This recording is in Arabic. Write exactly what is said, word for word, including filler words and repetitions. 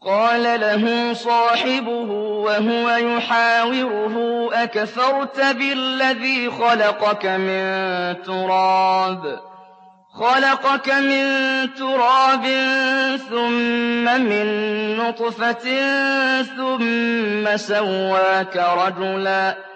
قال له صاحبه وهو يحاوره أكفرت بالذي خلقك من تراب خلقك من تراب ثم من نطفة ثم سواك رجلا